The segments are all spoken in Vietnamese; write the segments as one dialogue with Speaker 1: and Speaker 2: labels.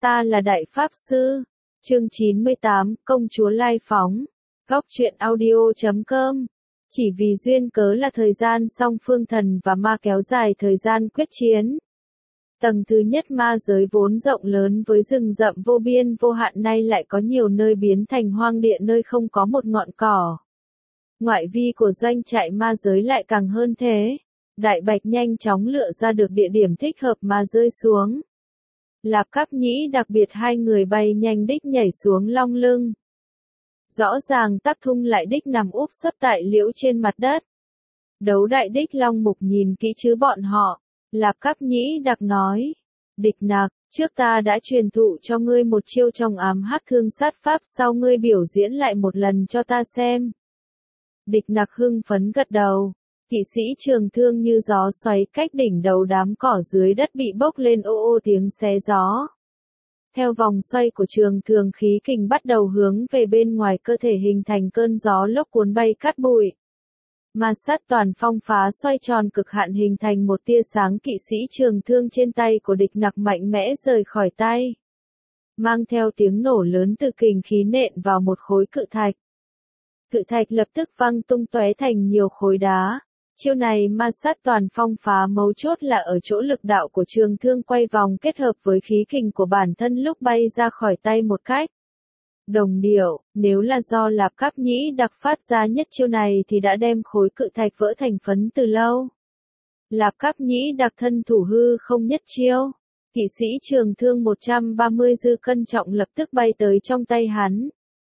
Speaker 1: Ta là Đại Pháp Sư. Chương 98, Công chúa Lai Phóng. Góc truyện audio.com. Chỉ vì duyên cớ là thời gian song phương thần và ma kéo dài thời gian quyết chiến. Tầng thứ nhất ma giới vốn rộng lớn với rừng rậm vô biên vô hạn nay lại có nhiều nơi biến thành hoang địa nơi không có một ngọn cỏ. Ngoại vi của doanh trại ma giới lại càng hơn thế. Đại Bạch nhanh chóng lựa ra được địa điểm thích hợp mà rơi xuống. Lạp Cáp Nhĩ đặc biệt hai người bay nhanh đích nhảy xuống long lưng. Rõ ràng Tắc Thung lại đích nằm úp sấp tại liễu trên mặt đất. Đấu đại đích long mục nhìn kỹ chứ bọn họ. Lạp Cáp Nhĩ đặc nói. Địch Nặc, trước ta đã truyền thụ cho ngươi một chiêu trong ám hắc thương sát pháp, sau ngươi biểu diễn lại một lần cho ta xem. Địch Nặc hưng phấn gật đầu. Kỵ sĩ trường thương như gió xoáy cách đỉnh đầu đám cỏ dưới đất bị bốc lên ô ô tiếng xé gió. Theo vòng xoay của trường thương khí kình bắt đầu hướng về bên ngoài cơ thể hình thành cơn gió lốc cuốn bay cát bụi. Ma sát toàn phong phá xoay tròn cực hạn hình thành một tia sáng, kỵ sĩ trường thương trên tay của Địch Nặc mạnh mẽ rời khỏi tay. Mang theo tiếng nổ lớn từ kình khí nện vào một khối cự thạch. Cự thạch lập tức văng tung tóe thành nhiều khối đá. Chiêu này ma sát toàn phong phá mấu chốt là ở chỗ lực đạo của trường thương quay vòng kết hợp với khí kình của bản thân lúc bay ra khỏi tay một cách đồng điệu. Nếu là do Lạp Cáp Nhĩ đặc phát ra nhất chiêu này thì đã đem khối cự thạch vỡ thành phấn từ lâu. Lạp Cáp Nhĩ đặc thân thủ hư không nhất chiêu. Kỵ sĩ trường thương 130 dư cân trọng lập tức bay tới trong tay hắn.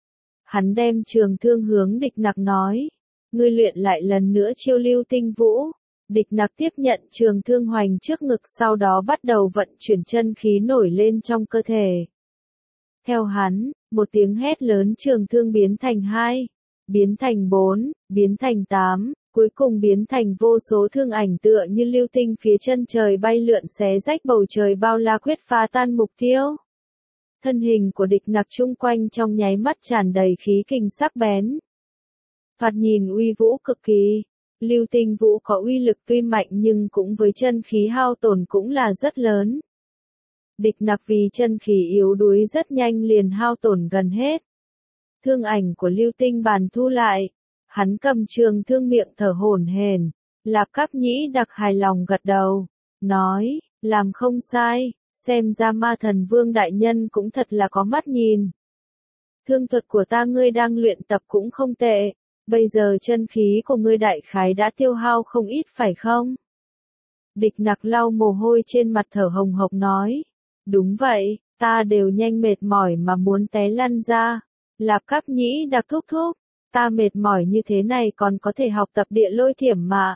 Speaker 1: Hắn đem trường thương hướng Địch Nặc nói. Ngươi luyện lại lần nữa chiêu lưu tinh vũ. Địch Nặc tiếp nhận trường thương hoành trước ngực, sau đó bắt đầu vận chuyển chân khí nổi lên trong cơ thể. Theo hắn, một tiếng hét lớn, trường thương biến thành 2, biến thành 4, biến thành 8, cuối cùng biến thành vô số thương ảnh tựa như lưu tinh phía chân trời bay lượn xé rách bầu trời bao la quyết phá tan mục tiêu. Thân hình của Địch Nặc chung quanh trong nháy mắt tràn đầy khí kình sắc bén. Thoạt nhìn uy vũ cực kỳ. Lưu tinh vũ có uy lực tuy mạnh nhưng cũng với chân khí hao tổn cũng là rất lớn. Địch Nặc vì chân khí yếu đuối rất nhanh liền hao tổn gần hết. Thương ảnh của lưu tinh bàn thu lại. Hắn cầm trường thương miệng thở hổn hển. Lạp Cáp Nhĩ đặc hài lòng gật đầu. Nói, làm không sai, xem ra Ma Thần Vương đại nhân cũng thật là có mắt nhìn. Thương thuật của ta ngươi đang luyện tập cũng không tệ. Bây giờ chân khí của ngươi đại khái đã tiêu hao không ít phải không? Địch Nặc lau mồ hôi trên mặt thở hồng hộc nói. Đúng vậy, ta đều nhanh mệt mỏi mà muốn té lăn ra. Lạp Cáp Nhĩ đặc thúc thúc. Ta mệt mỏi như thế này còn có thể học tập địa lôi thiểm mà.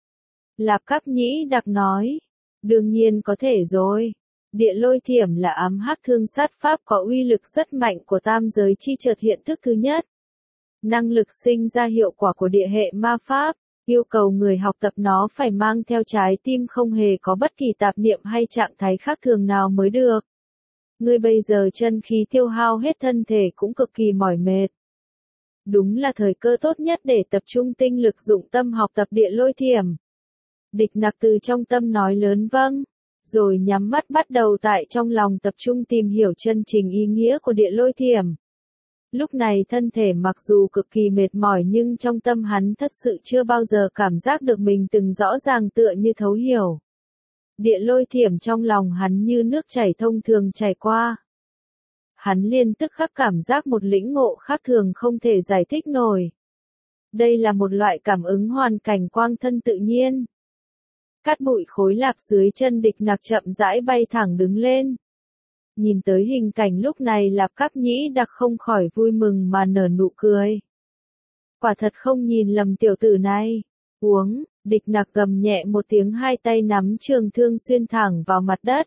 Speaker 1: Lạp Cáp Nhĩ đặc nói. Đương nhiên có thể rồi. Địa lôi thiểm là ám hắc thương sát pháp có uy lực rất mạnh của tam giới chi chợt hiện thức thứ nhất. Năng lực sinh ra hiệu quả của địa hệ ma pháp, yêu cầu người học tập nó phải mang theo trái tim không hề có bất kỳ tạp niệm hay trạng thái khác thường nào mới được. Ngươi bây giờ chân khí tiêu hao hết, thân thể cũng cực kỳ mỏi mệt. Đúng là thời cơ tốt nhất để tập trung tinh lực dụng tâm học tập địa lôi thiểm. Địch Nặc từ trong tâm nói lớn vâng, rồi nhắm mắt bắt đầu tại trong lòng tập trung tìm hiểu chân chính ý nghĩa của địa lôi thiểm. Lúc này thân thể mặc dù cực kỳ mệt mỏi nhưng trong tâm hắn thật sự chưa bao giờ cảm giác được mình từng rõ ràng tựa như thấu hiểu. Địa lôi thiểm trong lòng hắn như nước chảy thông thường chảy qua. Hắn liền tức khắc cảm giác một lĩnh ngộ khác thường không thể giải thích nổi. Đây là một loại cảm ứng hoàn cảnh quang thân tự nhiên. Cát bụi khối lạp dưới chân Địch Nặc chậm rãi bay thẳng đứng lên. Nhìn tới hình cảnh lúc này Lạp Cáp Nhĩ đặc không khỏi vui mừng mà nở nụ cười. Quả thật không nhìn lầm tiểu tử này. Uống, Địch Nặc gầm nhẹ một tiếng, hai tay nắm trường thương xuyên thẳng vào mặt đất.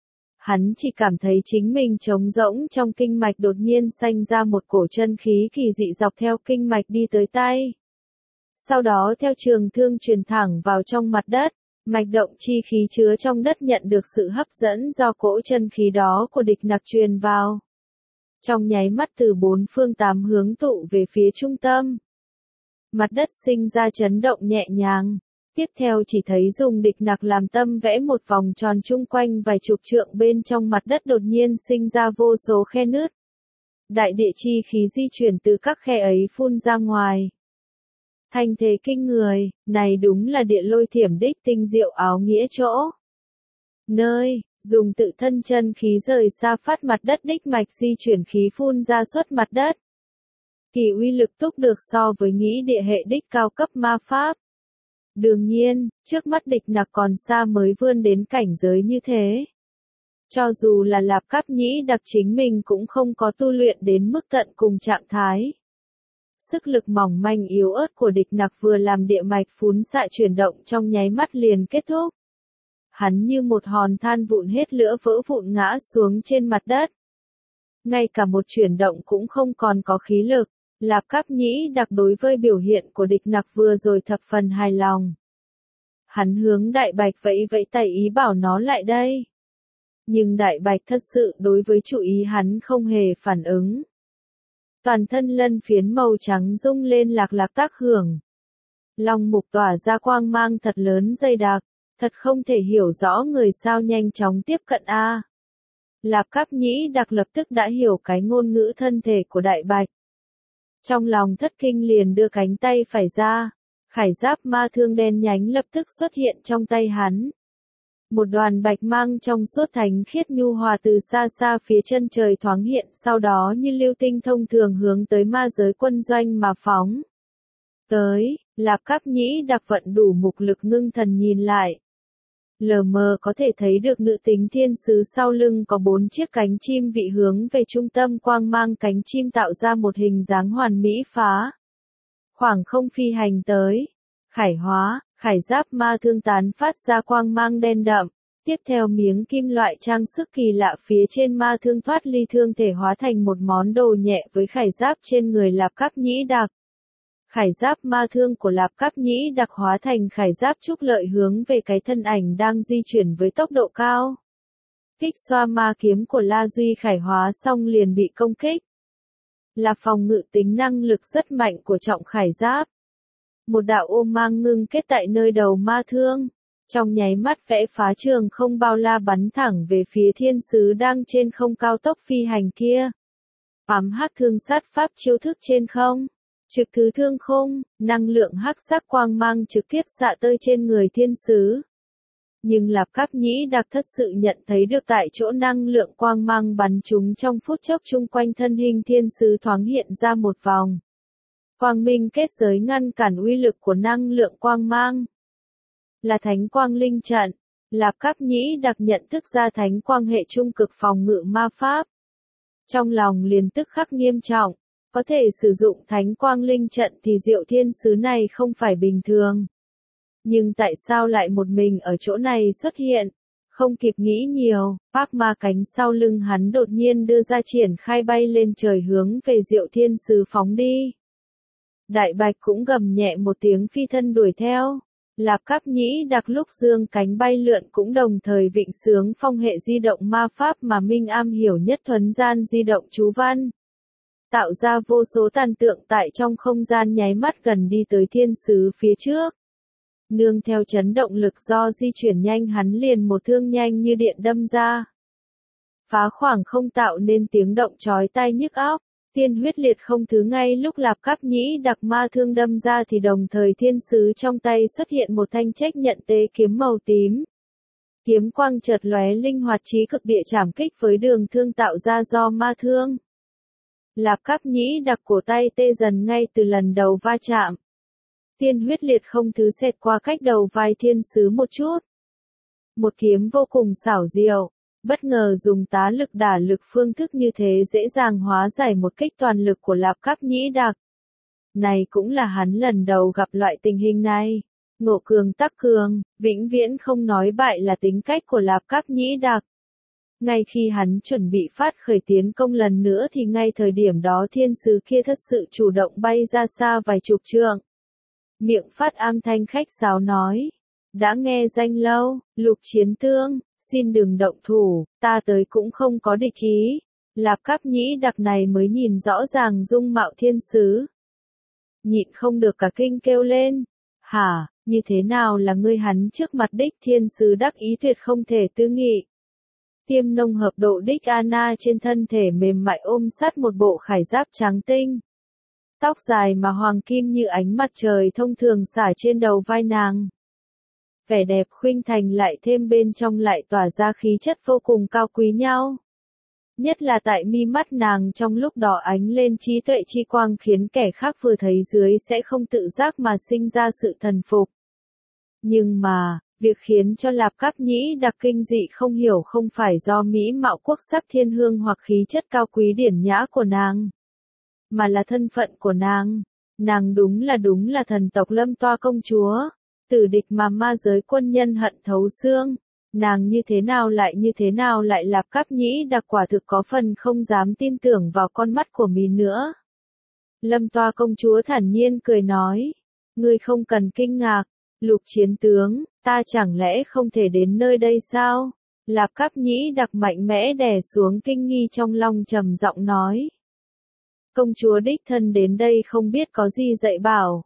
Speaker 1: Hắn chỉ cảm thấy chính mình trống rỗng trong kinh mạch, đột nhiên sanh ra một cổ chân khí kỳ dị dọc theo kinh mạch đi tới tay. Sau đó theo trường thương truyền thẳng vào trong mặt đất. Mạch động chi khí chứa trong đất nhận được sự hấp dẫn do cỗ chân khí đó của Địch Nặc truyền vào. Trong nháy mắt từ bốn phương tám hướng tụ về phía trung tâm. Mặt đất sinh ra chấn động nhẹ nhàng. Tiếp theo chỉ thấy dùng địch nặc làm tâm vẽ một vòng tròn chung quanh vài chục trượng bên trong mặt đất đột nhiên sinh ra vô số khe nứt. Đại địa chi khí di chuyển từ các khe ấy phun ra ngoài. Thanh thế kinh người, này đúng là địa lôi thiểm đích tinh diệu áo nghĩa chỗ. Nơi, dùng tự thân chân khí rời xa phát mặt đất đích mạch di chuyển khí phun ra suốt mặt đất. Kỳ uy lực túc được so với nghĩ địa hệ đích cao cấp ma pháp. Đương nhiên, trước mắt địch nặc còn xa mới vươn đến cảnh giới như thế. Cho dù là Lạp Cáp Nhĩ Đặc chính mình cũng không có tu luyện đến mức tận cùng trạng thái. Sức lực mỏng manh yếu ớt của địch nặc vừa làm địa mạch phún xạ chuyển động trong nháy mắt liền kết thúc. Hắn như một hòn than vụn hết lửa vỡ vụn ngã xuống trên mặt đất. Ngay cả một chuyển động cũng không còn có khí lực. Lạp Cáp Nhĩ Đặc đối với biểu hiện của địch nặc vừa rồi thập phần hài lòng. Hắn hướng Đại Bạch vẫy vẫy tay ý bảo nó lại đây. Nhưng Đại Bạch thật sự đối với chủ ý hắn không hề phản ứng. Toàn thân lân phiến màu trắng rung lên lạc lạc tác hưởng. Long mục tỏa ra quang mang thật lớn dày đặc, thật không thể hiểu rõ người sao nhanh chóng tiếp cận a. Lạp Cáp Nhĩ Đặc lập tức đã hiểu cái ngôn ngữ thân thể của Đại Bạch. Trong lòng thất kinh liền đưa cánh tay phải ra, khải giáp ma thương đen nhánh lập tức xuất hiện trong tay hắn. Một đoàn bạch mang trong suốt thánh khiết nhu hòa từ xa xa phía chân trời thoáng hiện, sau đó như lưu tinh thông thường hướng tới ma giới quân doanh mà phóng. Tới, Lạp Cáp Nhĩ Đặc vận đủ mục lực ngưng thần nhìn lại. Lờ mờ có thể thấy được nữ tính thiên sứ sau lưng có 4 chiếc cánh chim vị hướng về trung tâm quang mang cánh chim tạo ra một hình dáng hoàn mỹ phá. Khoảng không phi hành tới. Khải hóa, khải giáp ma thương tán phát ra quang mang đen đậm. Tiếp theo miếng kim loại trang sức kỳ lạ phía trên ma thương thoát ly thương thể hóa thành một món đồ nhẹ với khải giáp trên người Lạp Cáp Nhĩ Đặc. Khải giáp ma thương của Lạp Cáp Nhĩ Đặc hóa thành khải giáp trúc lợi hướng về cái thân ảnh đang di chuyển với tốc độ cao. Kích xoa ma kiếm của La Duy khải hóa xong liền bị công kích. Là phòng ngự tính năng lực rất mạnh của trọng khải giáp. Một đạo ô mang ngưng kết tại nơi đầu ma thương. Trong nháy mắt vẽ phá trường không bao la bắn thẳng về phía thiên sứ đang trên không cao tốc phi hành kia. Ám hắc thương sát pháp chiêu thức trên không. Trực thứ thương khung, năng lượng hắc sắc quang mang trực tiếp xạ tới trên người thiên sứ. Nhưng Lạp Cáp Nhĩ Đặc thật sự nhận thấy được tại chỗ năng lượng quang mang bắn chúng trong phút chốc chung quanh thân hình thiên sứ thoáng hiện ra một vòng. Quang minh kết giới ngăn cản uy lực của năng lượng quang mang. Là thánh quang linh trận. Lạp Cáp Nhĩ Đặc nhận thức ra thánh quang hệ trung cực phòng ngự ma pháp. Trong lòng liền tức khắc nghiêm trọng. Có thể sử dụng thánh quang linh trận thì Diệu thiên sứ này không phải bình thường. Nhưng tại sao lại một mình ở chỗ này xuất hiện? Không kịp nghĩ nhiều, Pháp ma cánh sau lưng hắn đột nhiên đưa ra triển khai bay lên trời hướng về Diệu thiên sứ phóng đi. Đại Bạch cũng gầm nhẹ một tiếng phi thân đuổi theo. Lạp Cáp Nhĩ Đặc lúc dương cánh bay lượn cũng đồng thời vịnh sướng phong hệ di động ma pháp mà Minh am hiểu nhất thuấn gian di động chú văn. Tạo ra vô số tàn tượng tại trong không gian nháy mắt gần đi tới thiên sứ phía trước. Nương theo chấn động lực do di chuyển nhanh hắn liền một thương nhanh như điện đâm ra. Phá khoảng không tạo nên tiếng động chói tai nhức óc. Tiên huyết liệt không thứ ngay lúc Lạp Cáp Nhĩ Đặc ma thương đâm ra thì đồng thời thiên sứ trong tay xuất hiện một thanh trách nhận tế kiếm màu tím. Kiếm quang chợt lóe linh hoạt trí cực địa chảm kích với đường thương tạo ra do ma thương. Lạp Cáp Nhĩ Đặc cổ tay tê dần ngay từ lần đầu va chạm. Tiên huyết liệt không thứ xẹt qua cách đầu vai thiên sứ một chút. Một kiếm vô cùng xảo diệu. Bất ngờ dùng tá lực đả lực phương thức như thế dễ dàng hóa giải một kích toàn lực của Lạp Cáp Nhĩ Đặc. Này cũng là hắn lần đầu gặp loại tình hình này. Ngộ cường tắc cường, vĩnh viễn không nói bại là tính cách của Lạp Cáp Nhĩ Đặc. Ngay khi hắn chuẩn bị phát khởi tiến công lần nữa thì ngay thời điểm đó thiên sứ kia thật sự chủ động bay ra xa vài chục trượng. Miệng phát âm thanh khách sáo nói. Đã nghe danh lâu, Lục Chiến Tương, xin đừng động thủ, ta tới cũng không có địch ý. Lạp Cáp Nhĩ Đặc này mới nhìn rõ ràng dung mạo thiên sứ. Nhịn không được cả kinh kêu lên. Hả, Như thế nào là ngươi? Hắn trước mặt Đích Thiên Sứ đắc ý tuyệt không thể tư nghị. Tiêm nông hợp độ Đích Anna trên thân thể mềm mại ôm sát một bộ khải giáp trắng tinh. Tóc dài mà hoàng kim như ánh mặt trời thông thường xả trên đầu vai nàng. Vẻ đẹp khuynh thành lại thêm bên trong lại tỏa ra khí chất vô cùng cao quý nhau. Nhất là tại mi mắt nàng trong lúc đó ánh lên trí tuệ chi quang khiến kẻ khác vừa thấy dưới sẽ không tự giác mà sinh ra sự thần phục. Nhưng mà, việc khiến cho Lạp Cáp Nhĩ Đặc kinh dị không hiểu không phải do mỹ mạo quốc sắc thiên hương hoặc khí chất cao quý điển nhã của nàng, mà là thân phận của nàng. Nàng đúng là thần tộc Lâm Toa công chúa, tử địch mà ma giới quân nhân hận thấu xương. Nàng như thế nào lại Lạp Cáp Nhĩ Đặc quả thực có phần không dám tin tưởng vào con mắt của mình nữa. Lâm Toa công chúa thản nhiên cười nói, ngươi không cần kinh ngạc, Lục chiến tướng, ta chẳng lẽ không thể đến nơi đây sao? Lạp Cáp Nhĩ Đặc mạnh mẽ đè xuống kinh nghi trong lòng trầm giọng nói. Công chúa đích thân đến đây không biết có gì dạy bảo.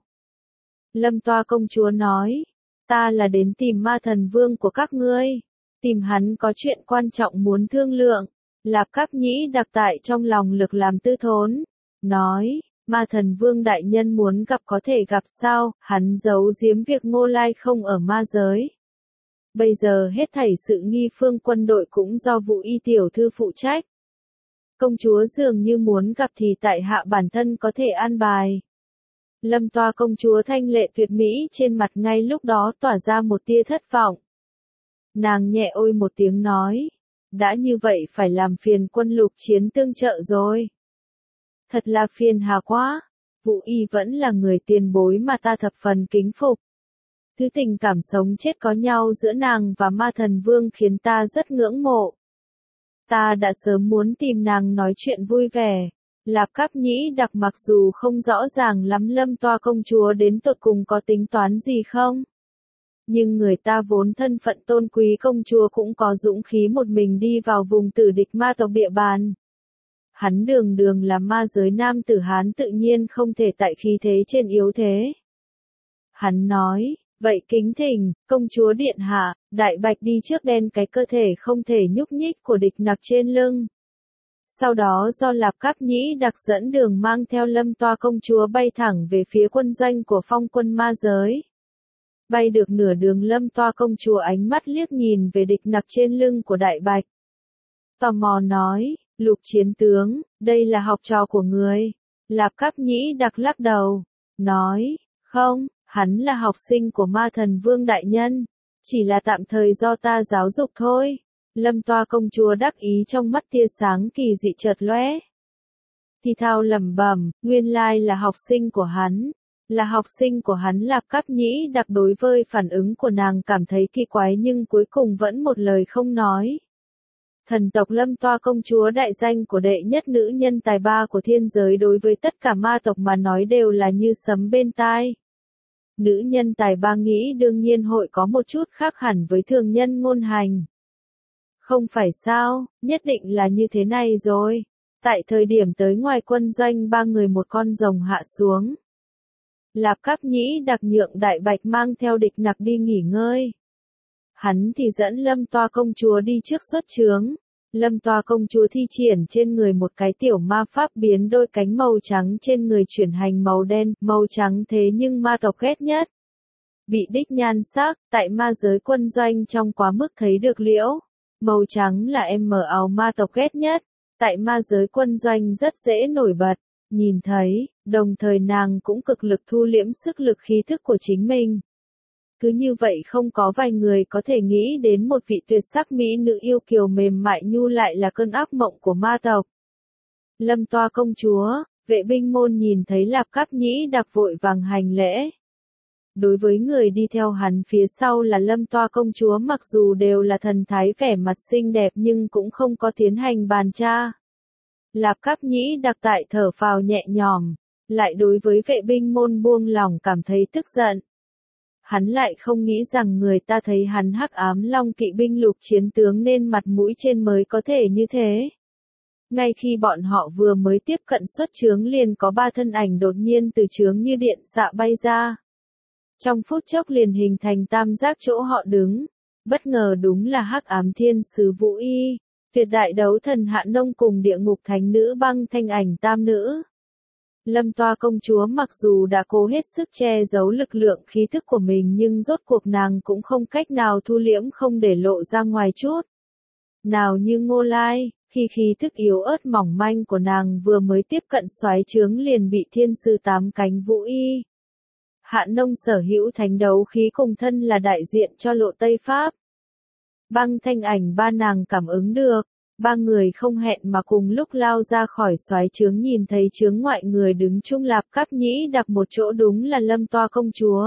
Speaker 1: Lâm Toa công chúa nói, ta là đến tìm ma thần vương của các ngươi, tìm hắn có chuyện quan trọng muốn thương lượng. Lạp Cáp Nhĩ Đặc tại trong lòng lực làm tư thốn, nói, ma thần vương đại nhân muốn gặp có thể gặp sao, hắn giấu giếm việc Ngô Lai không ở ma giới. Bây giờ hết thảy sự nghi phương quân đội cũng do Vũ Y tiểu thư phụ trách. Công chúa dường như muốn gặp thì tại hạ bản thân có thể an bài. Lâm Toa công chúa thanh lệ tuyệt mỹ trên mặt ngay lúc đó tỏa ra một tia thất vọng. Nàng nhẹ ôi một tiếng nói, đã như vậy phải làm phiền quân Lục chiến tương trợ rồi. Thật là phiền hà quá, Vũ Y vẫn là người tiền bối mà ta thập phần kính phục. Thứ tình cảm sống chết có nhau giữa nàng và ma thần vương khiến ta rất ngưỡng mộ. Ta đã sớm muốn tìm nàng nói chuyện vui vẻ. Lạp Cáp Nhĩ Đặc mặc dù không rõ ràng lắm Lâm Toa công chúa đến tột cùng có tính toán gì không. Nhưng người ta vốn thân phận tôn quý công chúa cũng có dũng khí một mình đi vào vùng tử địch ma tộc địa bàn. Hắn đường là ma giới nam tử Hán tự nhiên không thể tại khí thế trên yếu thế. Hắn nói, vậy kính thỉnh, công chúa điện hạ, Đại Bạch đi trước đen cái cơ thể không thể nhúc nhích của địch nặc trên lưng. Sau đó do Lạp Cáp Nhĩ Đặc dẫn đường mang theo Lâm Toa công chúa bay thẳng về phía quân doanh của phong quân ma giới. Bay được nửa đường Lâm Toa công chúa ánh mắt liếc nhìn về địch nặc trên lưng của Đại Bạch. Tò mò nói, Lục chiến tướng, đây là học trò của người. Lạp Cáp Nhĩ Đặc lắc đầu, nói, không, hắn là học sinh của ma thần vương đại nhân, chỉ là tạm thời do ta giáo dục thôi. Lâm Toa công chúa đắc ý trong mắt tia sáng kỳ dị chợt lóe. Thì thào lẩm bẩm, nguyên lai là học sinh của hắn. Là học sinh của hắn. Lạp Cáp Nhĩ Đặc đối với phản ứng của nàng cảm thấy kỳ quái nhưng cuối cùng vẫn một lời không nói. Thần tộc Lâm Toa công chúa đại danh của đệ nhất nữ nhân tài ba của thiên giới đối với tất cả ma tộc mà nói đều là như sấm bên tai. Nữ nhân tài ba nghĩ đương nhiên hội có một chút khác hẳn với thường nhân ngôn hành. Không phải sao, nhất định là như thế này rồi. Tại thời điểm tới ngoài quân doanh ba người một con rồng hạ xuống. Lạp Cáp Nhĩ Đặc nhượng Đại Bạch mang theo địch nặc đi nghỉ ngơi. Hắn thì dẫn Lâm Toa công chúa đi trước xuất chướng. Lâm Toa công chúa thi triển trên người một cái tiểu ma pháp biến đôi cánh màu trắng trên người chuyển hành màu đen, màu trắng thế nhưng ma tộc ghét nhất. Bị đích nhan sắc, tại ma giới quân doanh trong quá mức thấy được liễu. Màu trắng là em mờ ảo ma tộc ghét nhất, tại ma giới quân doanh rất dễ nổi bật, nhìn thấy, đồng thời nàng cũng cực lực thu liễm sức lực khí thức của chính mình. Cứ như vậy không có vài người có thể nghĩ đến một vị tuyệt sắc mỹ nữ yêu kiều mềm mại nhu lại là cơn ác mộng của ma tộc. Lâm Toa công chúa, vệ binh môn nhìn thấy Lạp Cáp Nhĩ Đặc vội vàng hành lễ. Đối với người đi theo hắn phía sau là Lâm Toa công chúa mặc dù đều là thần thái vẻ mặt xinh đẹp nhưng cũng không có tiến hành bàn tra. Lạp Cáp Nhĩ Đặc tại thở phào nhẹ nhõm, lại đối với vệ binh môn buông lỏng cảm thấy tức giận. Hắn lại không nghĩ rằng người ta thấy hắn hắc ám long kỵ binh Lục chiến tướng nên mặt mũi trên mới có thể như thế. Ngay khi bọn họ vừa mới tiếp cận xuất chướng liền có ba thân ảnh đột nhiên từ chướng như điện xạ bay ra. Trong phút chốc liền hình thành tam giác chỗ họ đứng. Bất ngờ đúng là Hắc Ám Thiên Sứ Vũ Y, tuyệt đại đấu thần Hạ Nông cùng địa ngục thánh nữ Băng Thanh Ảnh tam nữ. Lâm Toa công chúa mặc dù đã cố hết sức che giấu lực lượng khí thức của mình nhưng rốt cuộc nàng cũng không cách nào thu liễm không để lộ ra ngoài chút. Nào như Ngô Lai, khi khí thức yếu ớt mỏng manh của nàng vừa mới tiếp cận soái trướng liền bị thiên sư tám cánh Vũ Y. Hạ Nông sở hữu thánh đấu khí cùng thân là đại diện cho lộ Tây Pháp. Băng Thanh Ảnh ba nàng cảm ứng được, ba người không hẹn mà cùng lúc lao ra khỏi soái trướng nhìn thấy trướng ngoại người đứng chung Lạp Cáp Nhĩ Đặc một chỗ đúng là Lâm Toa công chúa.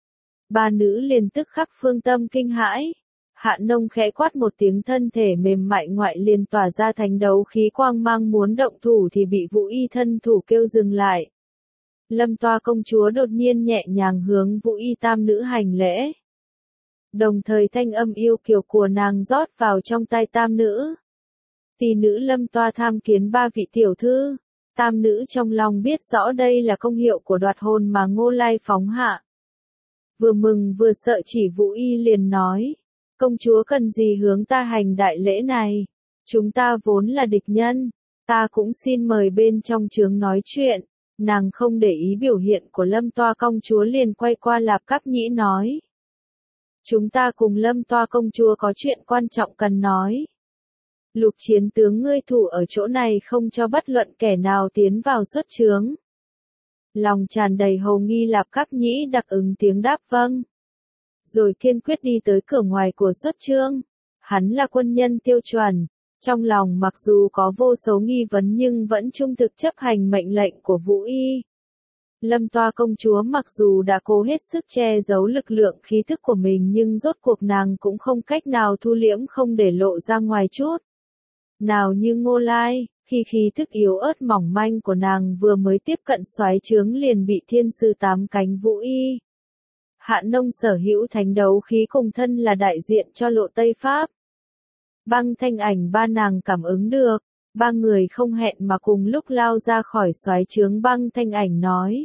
Speaker 1: Ba nữ liền tức khắc phương tâm kinh hãi. Hạ Nông khẽ quát một tiếng thân thể mềm mại ngoại liền tỏa ra thánh đấu khí quang mang muốn động thủ thì bị Vũ Y thân thủ kêu dừng lại. Lâm Toa công chúa đột nhiên nhẹ nhàng hướng Vũ Y tam nữ hành lễ. Đồng thời thanh âm yêu kiều của nàng rót vào trong tai tam nữ. Tỷ nữ Lâm Toa tham kiến ba vị tiểu thư. Tam nữ trong lòng biết rõ đây là công hiệu của đoạt hồn mà Ngô Lai phóng hạ. Vừa mừng vừa sợ chỉ Vũ Y liền nói. Công chúa cần gì hướng ta hành đại lễ này? Chúng ta vốn là địch nhân. Ta cũng xin mời bên trong trướng nói chuyện. Nàng không để ý biểu hiện của Lâm Toa công chúa liền quay qua Lạp Cáp Nhĩ nói. Chúng ta cùng Lâm Toa công chúa có chuyện quan trọng cần nói. Lục chiến tướng ngươi thủ ở chỗ này không cho bất luận kẻ nào tiến vào xuất trướng. Lòng tràn đầy hồ nghi Lạp Cáp Nhĩ Đặc ứng tiếng đáp vâng. Rồi kiên quyết đi tới cửa ngoài của xuất trướng. Hắn là quân nhân tiêu chuẩn. Trong lòng mặc dù có vô số nghi vấn nhưng vẫn trung thực chấp hành mệnh lệnh của Vũ Y. Lâm Toa công chúa mặc dù đã cố hết sức che giấu lực lượng khí thức của mình nhưng rốt cuộc nàng cũng không cách nào thu liễm không để lộ ra ngoài chút. Nào như Ngô Lai, khi khí thức yếu ớt mỏng manh của nàng vừa mới tiếp cận soái trướng liền bị thiên sư tám cánh Vũ Y. Hạ Nông sở hữu thánh đấu khí cùng thân là đại diện cho lộ Tây Pháp. Băng Thanh Ảnh ba nàng cảm ứng được, ba người không hẹn mà cùng lúc lao ra khỏi soái trướng. Băng Thanh Ảnh nói.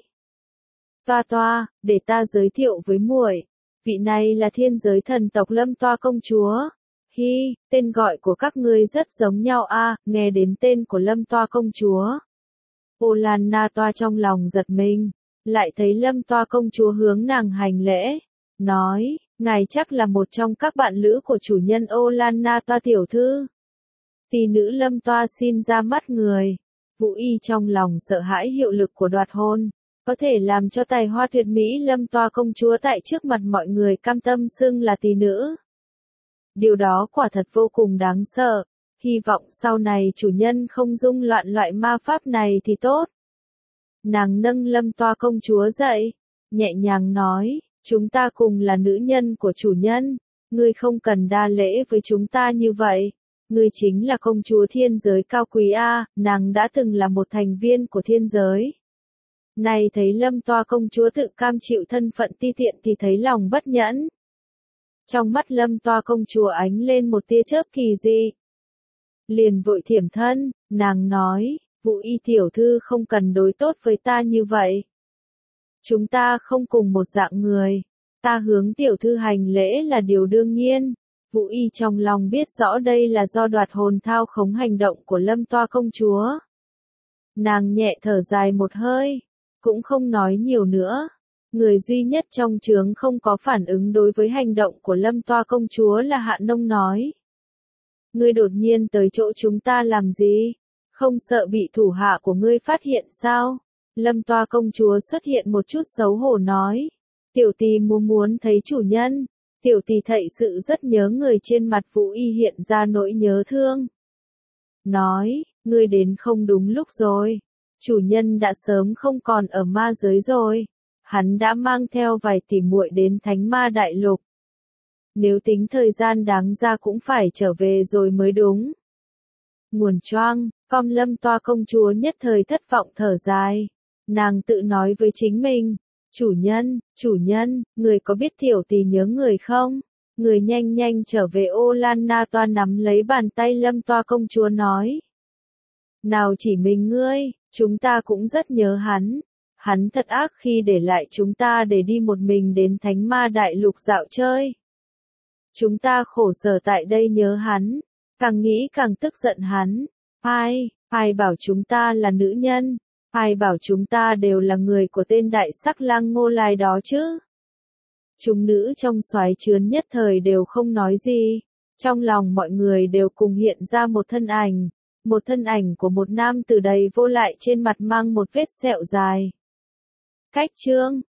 Speaker 1: Toa toa, để ta giới thiệu với muội, vị này là thiên giới thần tộc Lâm Toa công chúa. Hi, tên gọi của các ngươi rất giống nhau a, nghe đến tên của Lâm Toa công chúa. Ô Lan Na Toa trong lòng giật mình, lại thấy Lâm Toa công chúa hướng nàng hành lễ, nói, ngài chắc là một trong các bạn lữ của chủ nhân Ô Lan Na Toa tiểu thư. Tỷ nữ Lâm Toa xin ra mắt người. Vũ Y trong lòng sợ hãi hiệu lực của đoạt hồn, có thể làm cho tài hoa tuyệt mỹ Lâm Toa công chúa tại trước mặt mọi người cam tâm xưng là tỷ nữ. Điều đó quả thật vô cùng đáng sợ, hy vọng sau này chủ nhân không dung loạn loại ma pháp này thì tốt. Nàng nâng Lâm Toa công chúa dậy, nhẹ nhàng nói, chúng ta cùng là nữ nhân của chủ nhân, ngươi không cần đa lễ với chúng ta như vậy. Ngươi chính là công chúa thiên giới cao quý a, nàng đã từng là một thành viên của thiên giới. Này thấy Lâm Toa công chúa tự cam chịu thân phận ti tiện thì thấy lòng bất nhẫn. Trong mắt Lâm Toa công chúa ánh lên một tia chớp kỳ dị. Liền vội thiểm thân, nàng nói, Vũ Y tiểu thư không cần đối tốt với ta như vậy. Chúng ta không cùng một dạng người, ta hướng tiểu thư hành lễ là điều đương nhiên. Vũ Y trong lòng biết rõ đây là do đoạt hồn thao khống hành động của Lâm Toa công chúa. Nàng nhẹ thở dài một hơi, cũng không nói nhiều nữa. Người duy nhất trong trướng không có phản ứng đối với hành động của Lâm Toa công chúa là Hạ Nông nói. Ngươi đột nhiên tới chỗ chúng ta làm gì? Không sợ bị thủ hạ của ngươi phát hiện sao? Lâm Toa công chúa xuất hiện một chút xấu hổ nói. Tiểu tỷ muốn thấy chủ nhân. Tiểu tỷ thậy sự rất nhớ người. Trên mặt Vũ Y hiện ra nỗi nhớ thương. Nói, ngươi đến không đúng lúc rồi. Chủ nhân đã sớm không còn ở ma giới rồi. Hắn đã mang theo vài tỷ muội đến Thánh Ma Đại Lục. Nếu tính thời gian đáng ra cũng phải trở về rồi mới đúng. Nguồn choang, con Lâm Toa công chúa nhất thời thất vọng thở dài. Nàng tự nói với chính mình, chủ nhân, người có biết tiểu tỷ nhớ người không? Người nhanh nhanh trở về. Ô Lan Na Toa nắm lấy bàn tay Lâm Toa công chúa nói. Nào chỉ mình ngươi, chúng ta cũng rất nhớ hắn. Hắn thật ác khi để lại chúng ta để đi một mình đến Thánh Ma Đại Lục dạo chơi. Chúng ta khổ sở tại đây nhớ hắn, càng nghĩ càng tức giận hắn. Ai bảo chúng ta là nữ nhân, ai bảo chúng ta đều là người của tên đại sắc lang Ngô Lai đó chứ. Chúng nữ trong soái trướng nhất thời đều không nói gì, trong lòng mọi người đều cùng hiện ra một thân ảnh của một nam tử đầy vô lại trên mặt mang một vết sẹo dài. Cách chương